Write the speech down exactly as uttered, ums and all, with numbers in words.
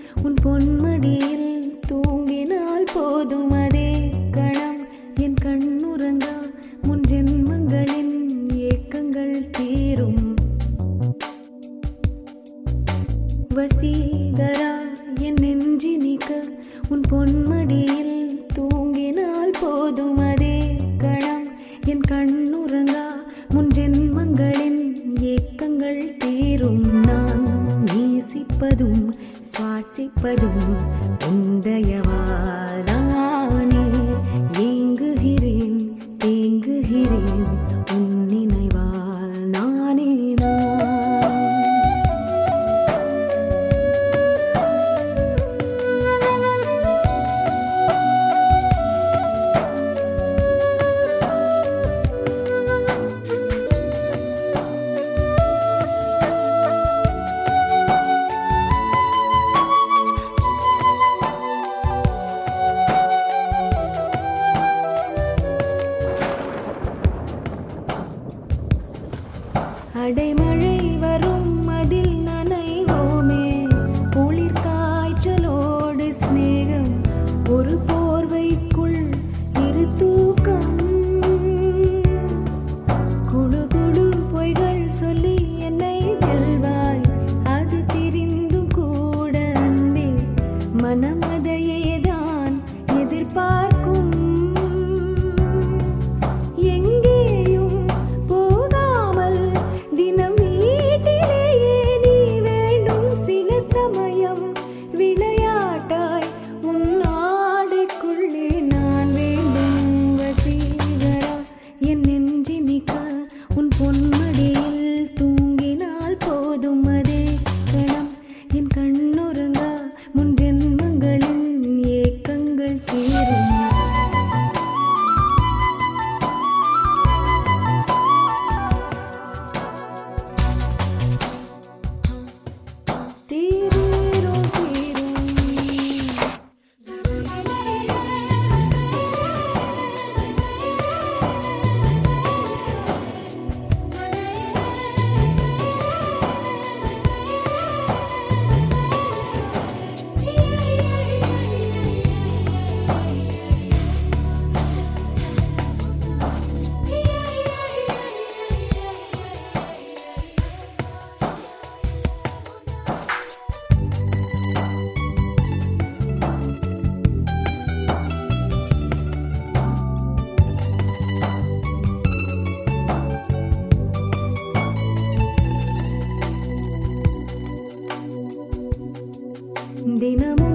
உன் பொன்மடியில் தூங்கினால் போதும் அதே கணம் என் கண்ணுறங்கா முன் ஜென்மங்களின் ஏக்கங்கள் தீரும். வசீகரா என் நெஞ்சினிக்க உன் பொன்மடியில் தூங்கினால் போதும் அதே கணம் என் கண்ணுறங்கா முன் ஜென்மங்களின் ஏக்கங்கள் தீரும். நான் நேசிப்பதும் சுவாசிப்பதும் உந்தயவாதானே. ஏங்குகிறேன் தேங்குகிறேன் உன் நினைவால் நானே நான். அடைமழை வரும் அதில் நனைவோமே. குளிர் காய்ச்சலோடு சிநேகம் ஒரு போர்வைக்குள் இரு தூக்கம். குழு குழு பொய்கள் சொல்லி என்னை வெல்வாய். அது தெரிந்தும் கூட அன்பே மனம் அதையேதான் எதிர்பார்க்கும். உன் பொன்மடியில் தூங்கினால் போதும் அதே கணம் என் கண்ணுறங்கா முன் ஜென்மங்களின் ஏக்கங்கள் தீரும். தினமும்